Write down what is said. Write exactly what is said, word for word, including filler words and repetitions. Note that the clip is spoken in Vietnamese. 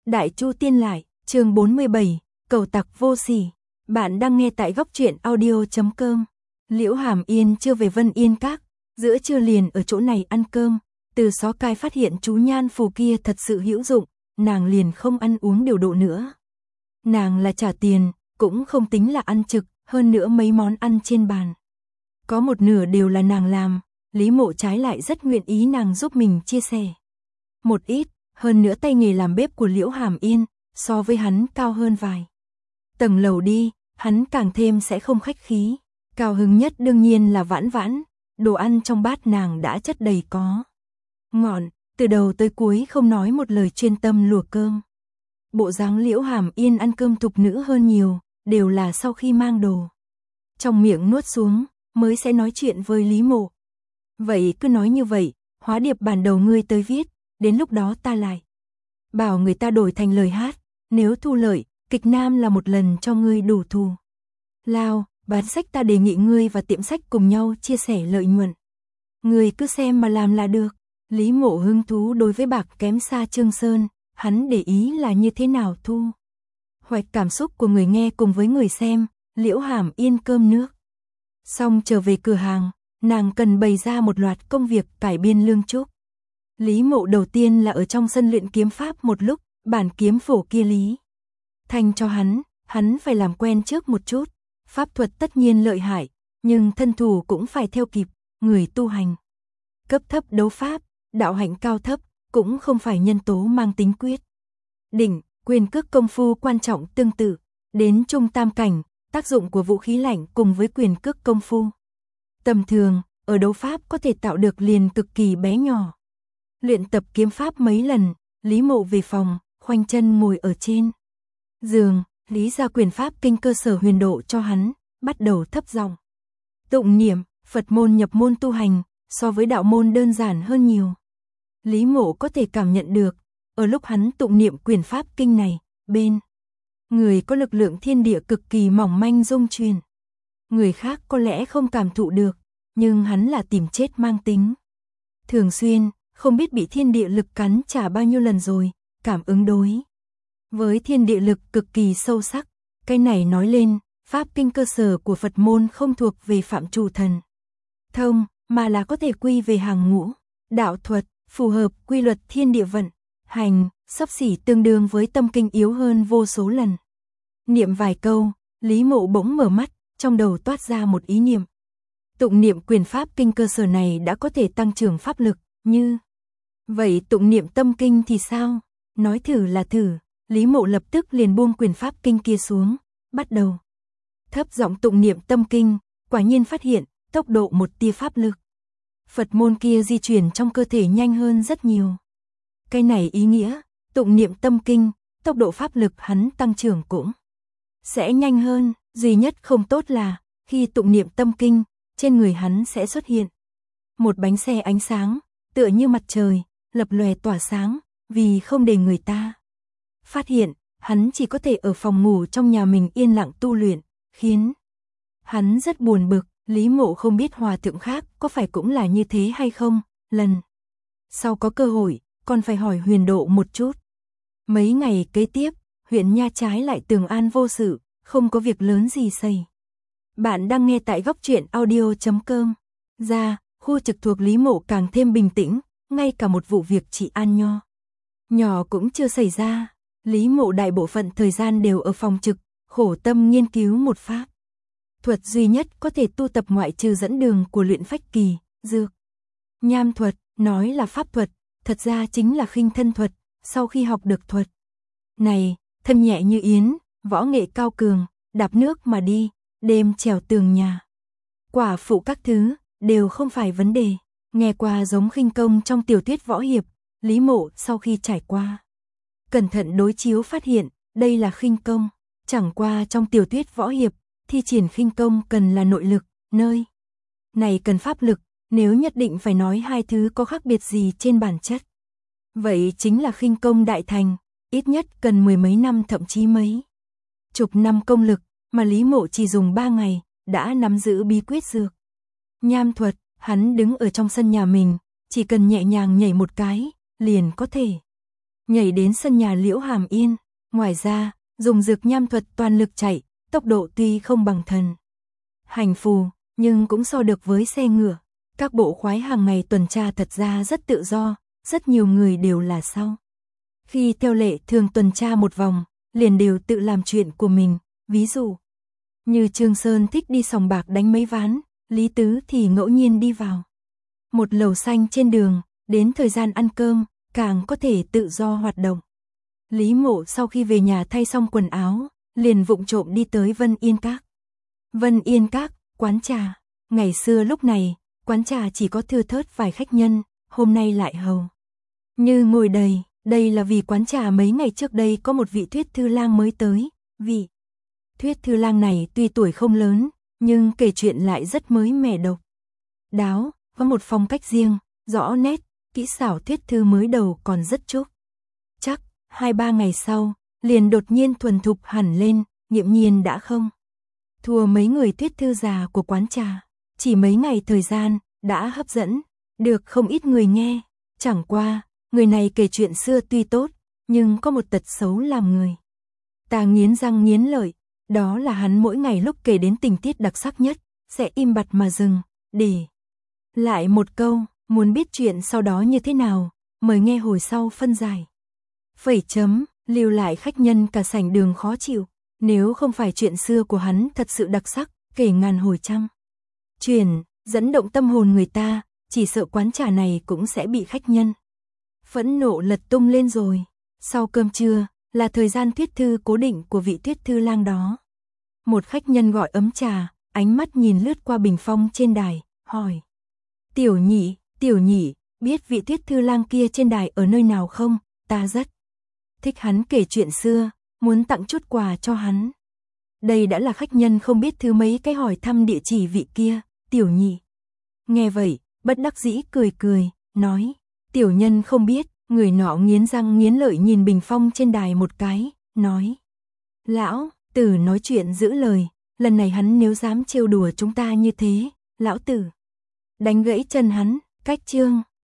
Đại Chu Tiên Lại, chương bốn mươi bảy, Cầu Tặc Vô Sỉ. Bạn đang nghe tại góc truyện audio chấm com. Liễu Hàm Yên chưa về Vân Yên Các, giữa trưa liền ở chỗ này ăn cơm, từ xó cai phát hiện chú nhan phù kia thật sự hữu dụng, nàng liền không ăn uống điều độ nữa. Nàng là trả tiền, cũng không tính là ăn trực, hơn nữa mấy món ăn trên bàn. Có một nửa đều là nàng làm, Lý Mộ trái lại rất nguyện ý nàng giúp mình chia sẻ. Một ít, hơn nữa tay nghề làm bếp của Liễu Hàm Yên, so với hắn cao hơn vài tầng lầu đi, hắn càng thêm sẽ không khách khí. Cao hứng nhất đương nhiên là Vãn Vãn, đồ ăn trong bát nàng đã chất đầy có ngọn, từ đầu tới cuối không nói một lời chuyên tâm lùa cơm. Bộ dáng Liễu Hàm Yên ăn cơm thục nữ hơn nhiều, đều là sau khi mang đồ trong miệng nuốt xuống, mới sẽ nói chuyện với Lý Mộ. Vậy cứ nói như vậy, hóa điệp bản đầu ngươi tới viết, đến lúc đó ta lại bảo người ta đổi thành lời hát, nếu thu lợi, kịch nam là một lần cho ngươi đủ thù lao, bán sách ta đề nghị ngươi và tiệm sách cùng nhau chia sẻ lợi nhuận. Ngươi cứ xem mà làm là được. Lý Mộ hứng thú đối với bạc kém xa Trương Sơn, hắn để ý là như thế nào thu hoạch cảm xúc của người nghe cùng với người xem. Liễu Hàm Yên cơm nước xong trở về cửa hàng, nàng cần bày ra một loạt công việc cải biên lương trúc. Lý Mộ đầu tiên là ở trong sân luyện kiếm pháp một lúc, bản kiếm phổ kia Lý Thanh cho hắn, hắn phải làm quen trước một chút. Pháp thuật tất nhiên lợi hại, nhưng thân thủ cũng phải theo kịp, người tu hành cấp thấp đấu pháp, đạo hạnh cao thấp, cũng không phải nhân tố mang tính quyết định, quyền cước công phu quan trọng tương tự. Đến trung tam cảnh, tác dụng của vũ khí lạnh cùng với quyền cước công phu tầm thường, ở đấu pháp có thể tạo được liền cực kỳ bé nhỏ. Luyện tập kiếm pháp mấy lần, Lý Mộ về phòng, khoanh chân ngồi ở trên giường, lý ra quyền pháp kinh cơ sở huyền độ cho hắn, bắt đầu thấp giọng tụng niệm. Phật môn nhập môn tu hành, so với đạo môn đơn giản hơn nhiều. Lý Mộ có thể cảm nhận được, ở lúc hắn tụng niệm quyền pháp kinh này, bên người có lực lượng thiên địa cực kỳ mỏng manh dung truyền. Người khác có lẽ không cảm thụ được, nhưng hắn là tìm chết mang tính thường xuyên, không biết bị thiên địa lực cắn trả bao nhiêu lần rồi, cảm ứng đối với thiên địa lực cực kỳ sâu sắc. Cái này nói lên, pháp kinh cơ sở của Phật môn không thuộc về phạm trù thần thông, mà là có thể quy về hàng ngũ đạo thuật, phù hợp quy luật thiên địa vận hành, xấp xỉ tương đương với tâm kinh yếu hơn vô số lần. Niệm vài câu, Lý Mộ bỗng mở mắt, trong đầu toát ra một ý niệm. Tụng niệm quyền pháp kinh cơ sở này đã có thể tăng trưởng pháp lực, như vậy tụng niệm tâm kinh thì sao? Nói thử là thử. Lý Mộ lập tức liền buông quyền pháp kinh kia xuống, bắt đầu thấp giọng tụng niệm tâm kinh, quả nhiên phát hiện tốc độ một tia pháp lực Phật môn kia di chuyển trong cơ thể nhanh hơn rất nhiều. Cái này ý nghĩa, tụng niệm tâm kinh, tốc độ pháp lực hắn tăng trưởng cũng sẽ nhanh hơn, duy nhất không tốt là khi tụng niệm tâm kinh, trên người hắn sẽ xuất hiện một bánh xe ánh sáng, tựa như mặt trời, lập lòe tỏa sáng, vì không để người ta phát hiện, hắn chỉ có thể ở phòng ngủ trong nhà mình yên lặng tu luyện, khiến hắn rất buồn bực. Lý Mộ không biết hòa thượng khác có phải cũng là như thế hay không, lần sau có cơ hội, còn phải hỏi Huyền Độ một chút. Mấy ngày kế tiếp, huyện Nha trái lại tường an vô sự, không có việc lớn gì xảy. Bạn đang nghe tại góc truyện audio chấm com. Ra, khu trực thuộc Lý Mộ càng thêm bình tĩnh, ngay cả một vụ việc trị an nho nhỏ cũng chưa xảy ra. Lý Mộ đại bộ phận thời gian đều ở phòng trực, khổ tâm nghiên cứu một pháp thuật duy nhất có thể tu tập ngoại trừ dẫn đường của luyện phách kỳ, dược nham thuật. Nói là pháp thuật, thật ra chính là khinh thân thuật. Sau khi học được thuật này, thân nhẹ như yến, võ nghệ cao cường, đạp nước mà đi, đêm trèo tường nhà, quả phụ các thứ, đều không phải vấn đề. Nghe qua giống khinh công trong tiểu thuyết võ hiệp, Lý Mộ sau khi trải qua cẩn thận đối chiếu phát hiện, đây là khinh công. Chẳng qua trong tiểu thuyết võ hiệp, thi triển khinh công cần là nội lực, nơi này cần pháp lực. Nếu nhất định phải nói hai thứ có khác biệt gì trên bản chất, vậy chính là khinh công đại thành, ít nhất cần mười mấy năm thậm chí mấy chục năm công lực, mà Lý Mộ chỉ dùng ba ngày, đã nắm giữ bí quyết dược nham thuật. Hắn đứng ở trong sân nhà mình, chỉ cần nhẹ nhàng nhảy một cái, liền có thể nhảy đến sân nhà Liễu Hàm Yên. Ngoài ra, dùng dược nham thuật toàn lực chạy, tốc độ tuy không bằng thần hành phù, nhưng cũng so được với xe ngựa. Các bộ khoái hàng ngày tuần tra thật ra rất tự do, rất nhiều người đều là sau. Khi theo lệ thường tuần tra một vòng, liền đều tự làm chuyện của mình, ví dụ như Trương Sơn thích đi sòng bạc đánh mấy ván, Lý Tứ thì ngẫu nhiên đi vào một lầu xanh trên đường, đến thời gian ăn cơm, càng có thể tự do hoạt động. Lý Mộ sau khi về nhà thay xong quần áo, liền vụng trộm đi tới Vân Yên Các. Vân Yên Các, quán trà. Ngày xưa lúc này, quán trà chỉ có thưa thớt vài khách nhân, hôm nay lại hầu như ngồi đầy. Đây là vì quán trà mấy ngày trước đây có một vị thuyết thư lang mới tới. Vị thuyết thư lang này tuy tuổi không lớn, nhưng kể chuyện lại rất mới mẻ độc đáo, có một phong cách riêng, rõ nét, kỹ xảo thuyết thư mới đầu còn rất chúc chắc. Hai ba ngày sau, liền đột nhiên thuần thục hẳn lên, nghiễm nhiên đã không thua mấy người thuyết thư già của quán trà. Chỉ mấy ngày thời gian, đã hấp dẫn được không ít người nghe. Chẳng qua, người này kể chuyện xưa tuy tốt, nhưng có một tật xấu làm người ta nghiến răng nghiến lợi, đó là hắn mỗi ngày lúc kể đến tình tiết đặc sắc nhất, sẽ im bặt mà dừng, để lại một câu, muốn biết chuyện sau đó như thế nào, mời nghe hồi sau phân giải. Phẩy chấm, lưu lại khách nhân cả sảnh đường khó chịu, nếu không phải chuyện xưa của hắn thật sự đặc sắc, kể ngàn hồi trăm truyền, dẫn động tâm hồn người ta, chỉ sợ quán trà này cũng sẽ bị khách nhân phẫn nộ lật tung lên rồi. Sau cơm trưa, là thời gian thuyết thư cố định của vị thuyết thư lang đó. Một khách nhân gọi ấm trà, ánh mắt nhìn lướt qua bình phong trên đài, hỏi. Tiểu nhị, tiểu nhị, biết vị thuyết thư lang kia trên đài ở nơi nào không? Ta rất thích hắn kể chuyện xưa, muốn tặng chút quà cho hắn. Đây đã là khách nhân không biết thứ mấy cái hỏi thăm địa chỉ vị kia, tiểu nhị. Nghe vậy, bất đắc dĩ cười cười, nói. Tiểu nhân không biết, người nọ nghiến răng nghiến lợi nhìn bình phong trên đài một cái, nói. Lão, tử nói chuyện giữ lời, lần này hắn nếu dám trêu đùa chúng ta như thế, lão tử đánh gãy chân hắn, cách chương.